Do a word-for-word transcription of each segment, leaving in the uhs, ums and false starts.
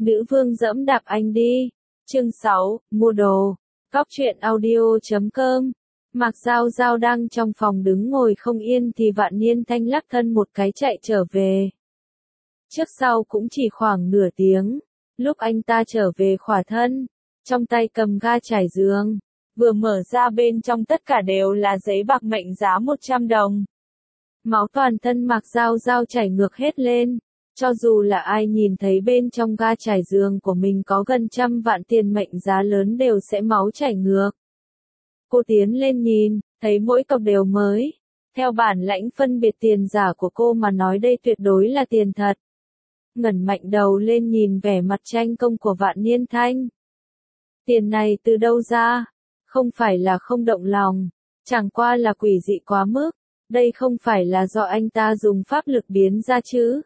Nữ vương dẫm đạp anh đi. Chương sáu, mua đồ. Cóc truyện audio chấm com. Mạc Giao Giao đang trong phòng đứng ngồi không yên thì Vạn Niên Thanh lắc thân một cái chạy trở về. Trước sau cũng chỉ khoảng nửa tiếng. Lúc anh ta trở về khỏa thân, trong tay cầm ga trải giường, vừa mở ra bên trong tất cả đều là giấy bạc mệnh giá một trăm đồng. Máu toàn thân Mạc Giao Giao chảy ngược hết lên. Cho dù là ai nhìn thấy bên trong ga trải giường của mình có gần trăm vạn tiền mệnh giá lớn đều sẽ máu chảy ngược. Cô tiến lên nhìn, thấy mỗi cọc đều mới. Theo bản lãnh phân biệt tiền giả của cô mà nói đây tuyệt đối là tiền thật. Ngẩng mạnh đầu lên nhìn vẻ mặt tranh công của Vạn Niên Thanh. Tiền này từ đâu ra? Không phải là không động lòng, chẳng qua là quỷ dị quá mức. Đây không phải là do anh ta dùng pháp lực biến ra chứ?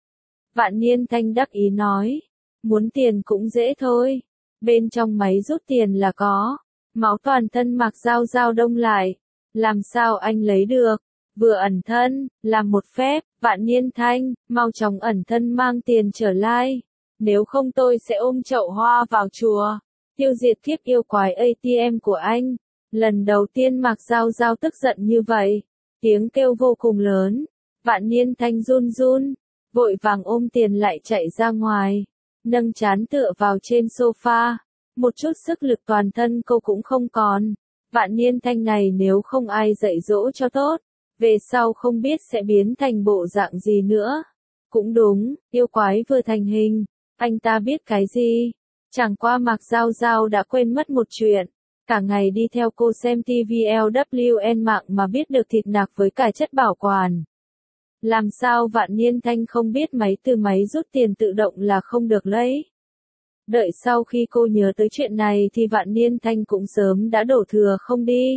Vạn Niên Thanh đắc ý nói, muốn tiền cũng dễ thôi, bên trong máy rút tiền là có. Máu toàn thân Mạc Giao Giao đông lại, làm sao anh lấy được? Vừa ẩn thân, làm một phép, Vạn Niên Thanh, mau chóng ẩn thân mang tiền trở lại, nếu không tôi sẽ ôm chậu hoa vào chùa, tiêu diệt kiếp yêu quái a tê em của anh. Lần đầu tiên Mạc Giao Giao tức giận như vậy, tiếng kêu vô cùng lớn, Vạn Niên Thanh run run, vội vàng ôm tiền lại chạy ra ngoài, nâng trán tựa vào trên sofa, một chút sức lực toàn thân cô cũng không còn. Vạn Niên Thanh này nếu không ai dạy dỗ cho tốt, về sau không biết sẽ biến thành bộ dạng gì nữa. Cũng đúng, yêu quái vừa thành hình, anh ta biết cái gì? Chẳng qua Mạc Giao Giao đã quên mất một chuyện, cả ngày đi theo cô xem ti vi lờ vê en mạng mà biết được thịt nạc với cả chất bảo quản. Làm sao Vạn Niên Thanh không biết máy từ máy rút tiền tự động là không được lấy? Đợi sau khi cô nhớ tới chuyện này thì Vạn Niên Thanh cũng sớm đã đổ thừa không đi.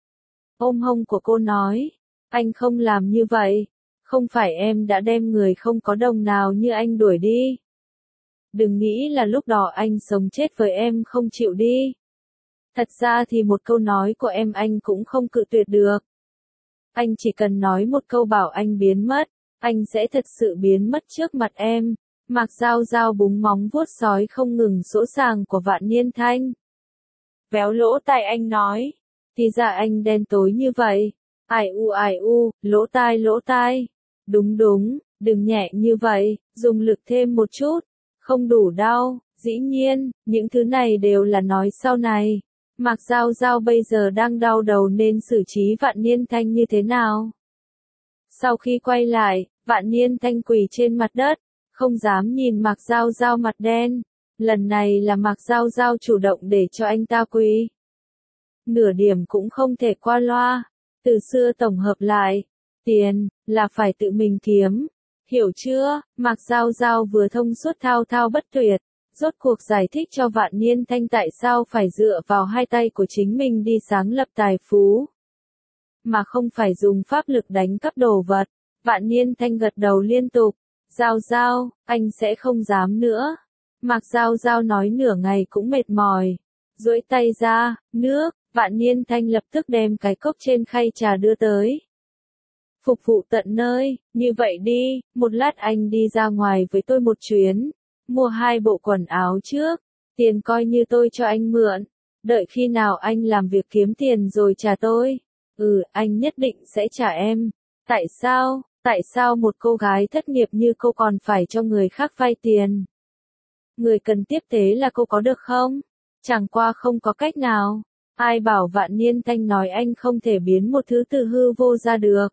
Ôm hông của cô nói, anh không làm như vậy, không phải em đã đem người không có đồng nào như anh đuổi đi. Đừng nghĩ là lúc đó anh sống chết với em không chịu đi. Thật ra thì một câu nói của em anh cũng không cự tuyệt được. Anh chỉ cần nói một câu bảo anh biến mất, anh sẽ thật sự biến mất trước mặt em. Mạc Giao Giao búng móng vuốt sói không ngừng sỗ sàng của Vạn Niên Thanh. Véo lỗ tai anh nói, thì ra anh đen tối như vậy. Ai u ai u, lỗ tai lỗ tai. Đúng đúng, đừng nhẹ như vậy, dùng lực thêm một chút. Không đủ đau, dĩ nhiên, những thứ này đều là nói sau này. Mạc Giao Giao bây giờ đang đau đầu nên xử trí Vạn Niên Thanh như thế nào? Sau khi quay lại, Vạn Niên Thanh quỳ trên mặt đất, không dám nhìn Mạc Giao Giao mặt đen. Lần này là Mạc Giao Giao chủ động để cho anh ta quỳ. Nửa điểm cũng không thể qua loa. Từ xưa tổng hợp lại, tiền là phải tự mình kiếm. Hiểu chưa? Mạc Giao Giao vừa thông suốt thao thao bất tuyệt, rốt cuộc giải thích cho Vạn Niên Thanh tại sao phải dựa vào hai tay của chính mình đi sáng lập tài phú, mà không phải dùng pháp lực đánh cắp đồ vật. Vạn Niên Thanh gật đầu liên tục, Giao Giao, anh sẽ không dám nữa. Mạc Giao Giao nói nửa ngày cũng mệt mỏi, duỗi tay ra, nước. Vạn Niên Thanh lập tức đem cái cốc trên khay trà đưa tới. Phục vụ tận nơi, như vậy đi, một lát anh đi ra ngoài với tôi một chuyến, mua hai bộ quần áo trước, tiền coi như tôi cho anh mượn, đợi khi nào anh làm việc kiếm tiền rồi trả tôi. Ừ, anh nhất định sẽ trả em. Tại sao, tại sao một cô gái thất nghiệp như cô còn phải cho người khác vay tiền? Người cần tiếp tế là cô có được không? Chẳng qua không có cách nào. Ai bảo Vạn Niên Thanh nói anh không thể biến một thứ từ hư vô ra được?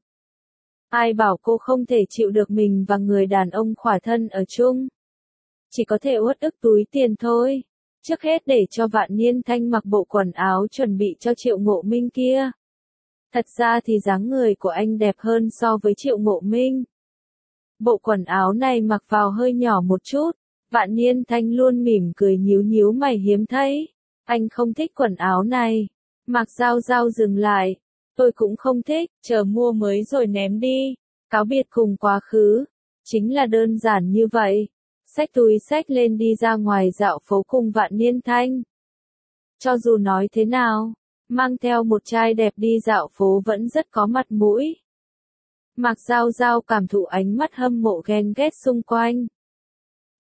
Ai bảo cô không thể chịu được mình và người đàn ông khỏa thân ở chung? Chỉ có thể uất ức túi tiền thôi. Trước hết để cho Vạn Niên Thanh mặc bộ quần áo chuẩn bị cho Triệu Ngộ Minh kia. Thật ra thì dáng người của anh đẹp hơn so với Triệu Ngộ Minh. Bộ quần áo này mặc vào hơi nhỏ một chút. Vạn Niên Thanh luôn mỉm cười nhíu nhíu mày hiếm thấy. Anh không thích quần áo này. Mạc Giao Giao dừng lại. Tôi cũng không thích, chờ mua mới rồi ném đi. Cáo biệt cùng quá khứ. Chính là đơn giản như vậy. Xách túi xách lên đi ra ngoài dạo phố cùng Vạn Niên Thanh. Cho dù nói thế nào, mang theo một trai đẹp đi dạo phố vẫn rất có mặt mũi. Mạc Giao Giao cảm thụ ánh mắt hâm mộ ghen ghét xung quanh.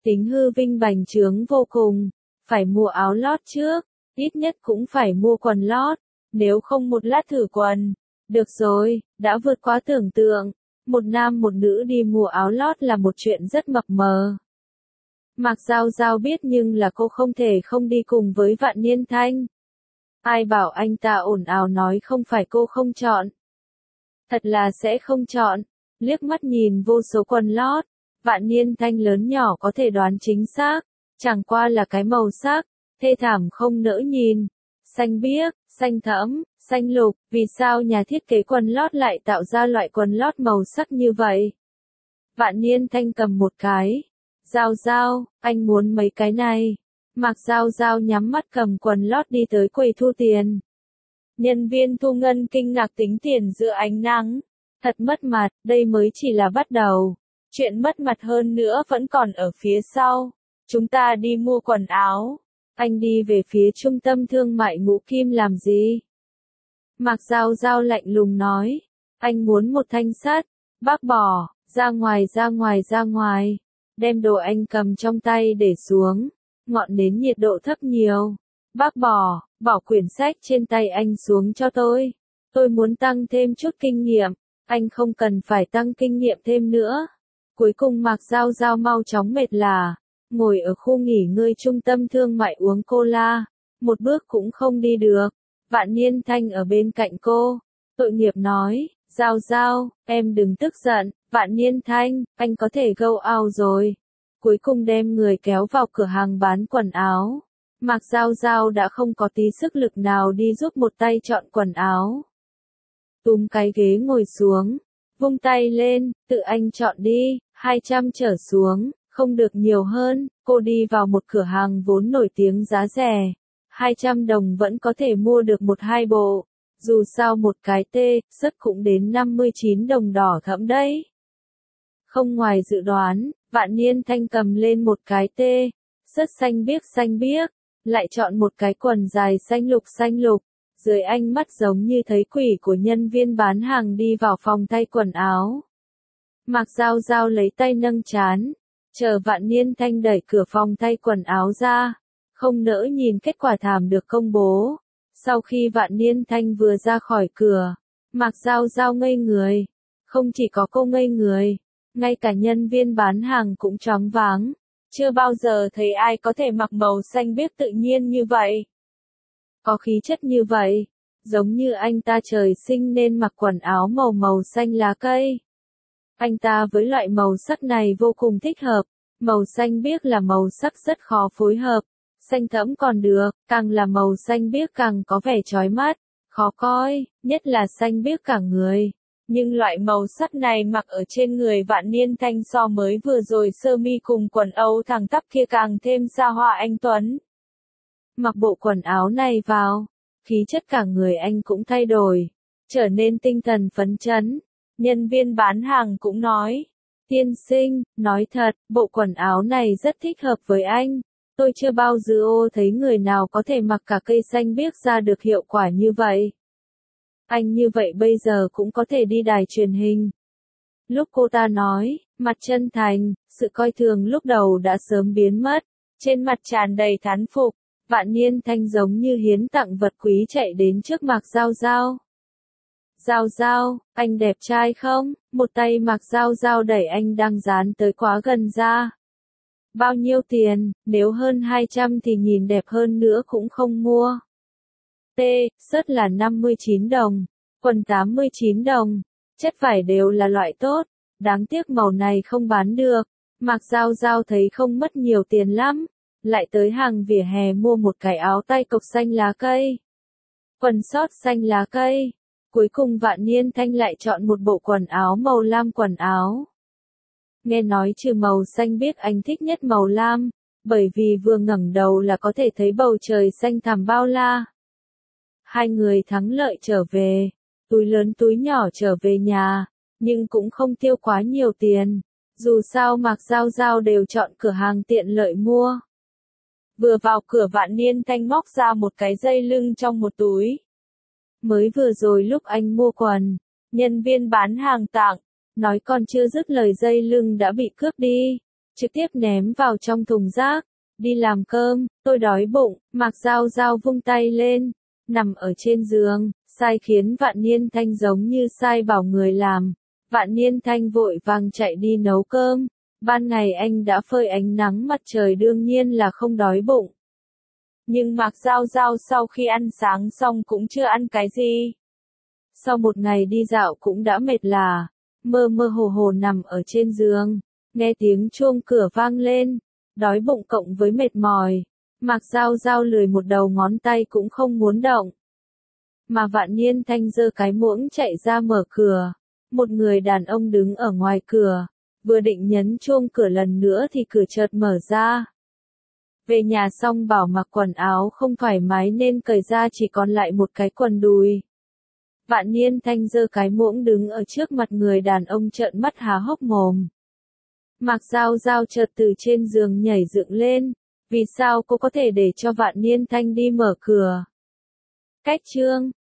Tính hư vinh bành trướng vô cùng, phải mua áo lót trước, ít nhất cũng phải mua quần lót, nếu không một lát thử quần. Được rồi, đã vượt quá tưởng tượng, một nam một nữ đi mua áo lót là một chuyện rất mập mờ. Mạc Giao Giao biết nhưng là cô không thể không đi cùng với Vạn Niên Thanh. Ai bảo anh ta ồn ào nói không phải cô không chọn. Thật là sẽ không chọn, liếc mắt nhìn vô số quần lót, Vạn Niên Thanh lớn nhỏ có thể đoán chính xác, chẳng qua là cái màu sắc, thê thảm không nỡ nhìn. Xanh biếc, xanh thẫm, xanh lục, vì sao nhà thiết kế quần lót lại tạo ra loại quần lót màu sắc như vậy? Vạn Niên Thanh cầm một cái. Giao Giao, anh muốn mấy cái này. Mạc Giao Giao nhắm mắt cầm quần lót đi tới quầy thu tiền. Nhân viên thu ngân kinh ngạc tính tiền giữa ánh nắng. Thật mất mặt, đây mới chỉ là bắt đầu. Chuyện mất mặt hơn nữa vẫn còn ở phía sau. Chúng ta đi mua quần áo. Anh đi về phía trung tâm thương mại Ngũ Kim làm gì? Mạc Giao Giao lạnh lùng nói. Anh muốn một thanh sắt. Bác bỏ, ra ngoài ra ngoài ra ngoài. Đem đồ anh cầm trong tay để xuống. Ngọn nến nhiệt độ thấp nhiều. Bác bỏ, bỏ quyển sách trên tay anh xuống cho tôi. Tôi muốn tăng thêm chút kinh nghiệm. Anh không cần phải tăng kinh nghiệm thêm nữa. Cuối cùng Mạc Giao Giao mau chóng mệt lả. Ngồi ở khu nghỉ ngơi trung tâm thương mại uống cola. Một bước cũng không đi được. Vạn Niên Thanh ở bên cạnh cô. Tội nghiệp nói, Giao Giao, em đừng tức giận. Vạn Niên Thanh, anh có thể go out rồi. Cuối cùng đem người kéo vào cửa hàng bán quần áo. Mạc Giao Giao đã không có tí sức lực nào đi giúp một tay chọn quần áo. Túm cái ghế ngồi xuống, vung tay lên, tự anh chọn đi, hai trăm trở xuống, không được nhiều hơn. Cô đi vào một cửa hàng vốn nổi tiếng giá rẻ. hai trăm đồng vẫn có thể mua được một hai bộ. Dù sao một cái tê, sất cũng đến năm mươi chín đồng đỏ thẫm đấy. Không ngoài dự đoán, Vạn Niên Thanh cầm lên một cái tê, sất xanh biếc xanh biếc, lại chọn một cái quần dài xanh lục xanh lục. Dưới ánh mắt giống như thấy quỷ của nhân viên bán hàng đi vào phòng thay quần áo. Mạc Giao Giao lấy tay nâng trán, chờ Vạn Niên Thanh đẩy cửa phòng thay quần áo ra, không nỡ nhìn kết quả thảm được công bố. Sau khi Vạn Niên Thanh vừa ra khỏi cửa, Mạc Giao Giao ngây người. Không chỉ có cô ngây người, ngay cả nhân viên bán hàng cũng choáng váng. Chưa bao giờ thấy ai có thể mặc màu xanh biếc tự nhiên như vậy. Có khí chất như vậy, giống như anh ta trời sinh nên mặc quần áo màu màu xanh lá cây. Anh ta với loại màu sắc này vô cùng thích hợp, màu xanh biếc là màu sắc rất khó phối hợp, xanh thẫm còn được, càng là màu xanh biếc càng có vẻ chói mắt, khó coi, nhất là xanh biếc cả người. Nhưng loại màu sắc này mặc ở trên người Vạn Niên Thanh so mới vừa rồi sơ mi cùng quần âu thẳng tắp kia càng thêm xa hoa anh tuấn. Mặc bộ quần áo này vào, khí chất cả người anh cũng thay đổi, trở nên tinh thần phấn chấn. Nhân viên bán hàng cũng nói, tiên sinh, nói thật, bộ quần áo này rất thích hợp với anh. Tôi chưa bao giờ thấy người nào có thể mặc cả cây xanh biếc ra được hiệu quả như vậy. Anh như vậy bây giờ cũng có thể đi đài truyền hình. Lúc cô ta nói, mặt chân thành, sự coi thường lúc đầu đã sớm biến mất, trên mặt tràn đầy thán phục. Vạn Niên Thanh giống như hiến tặng vật quý chạy đến trước Mạc Giao Giao. Giao Giao, anh đẹp trai không? Một tay Mạc Giao Giao đẩy anh đang dán tới quá gần ra. Bao nhiêu tiền, nếu hơn hai trăm thì nhìn đẹp hơn nữa cũng không mua. T, sớt là năm mươi chín đồng, quần tám mươi chín đồng, chất vải đều là loại tốt, đáng tiếc màu này không bán được. Mạc Giao Giao thấy không mất nhiều tiền lắm, lại tới hàng vỉa hè mua một cái áo tay cộc xanh lá cây, quần sót xanh lá cây. Cuối cùng Vạn Niên Thanh lại chọn một bộ quần áo màu lam quần áo. Nghe nói trừ màu xanh biếc anh thích nhất màu lam, bởi vì vừa ngẩng đầu là có thể thấy bầu trời xanh thẳm bao la. Hai người thắng lợi trở về, túi lớn túi nhỏ trở về nhà, nhưng cũng không tiêu quá nhiều tiền. Dù sao Mạc Giao Giao đều chọn cửa hàng tiện lợi mua. Vừa vào cửa Vạn Niên Thanh móc ra một cái dây lưng trong một túi. Mới vừa rồi lúc anh mua quần, nhân viên bán hàng tặng, nói còn chưa dứt lời dây lưng đã bị cướp đi. trực tiếp ném vào trong thùng rác. Đi làm cơm, tôi đói bụng, Mạc Giao Giao vung tay lên, nằm ở trên giường, sai khiến Vạn Niên Thanh giống như sai bảo người làm. Vạn Niên Thanh vội vàng chạy đi nấu cơm, ban ngày anh đã phơi ánh nắng mặt trời đương nhiên là không đói bụng. Nhưng Mạc Giao Giao sau khi ăn sáng xong cũng chưa ăn cái gì. Sau một ngày đi dạo cũng đã mệt lả, mơ mơ hồ hồ nằm ở trên giường, nghe tiếng chuông cửa vang lên, đói bụng cộng với mệt mỏi, Mạc Giao Giao lười một đầu ngón tay cũng không muốn động. Mà Vạn Niên Thanh giơ cái muỗng chạy ra mở cửa, một người đàn ông đứng ở ngoài cửa, vừa định nhấn chuông cửa lần nữa thì cửa chợt mở ra. Về nhà xong bảo mặc quần áo không thoải mái nên cởi ra chỉ còn lại một cái quần đùi. Vạn Niên Thanh giơ cái muỗng đứng ở trước mặt người đàn ông trợn mắt há hốc mồm. Mạc Giao Giao chợt từ trên giường nhảy dựng lên, vì sao cô có thể để cho Vạn Niên Thanh đi mở cửa? Cách chương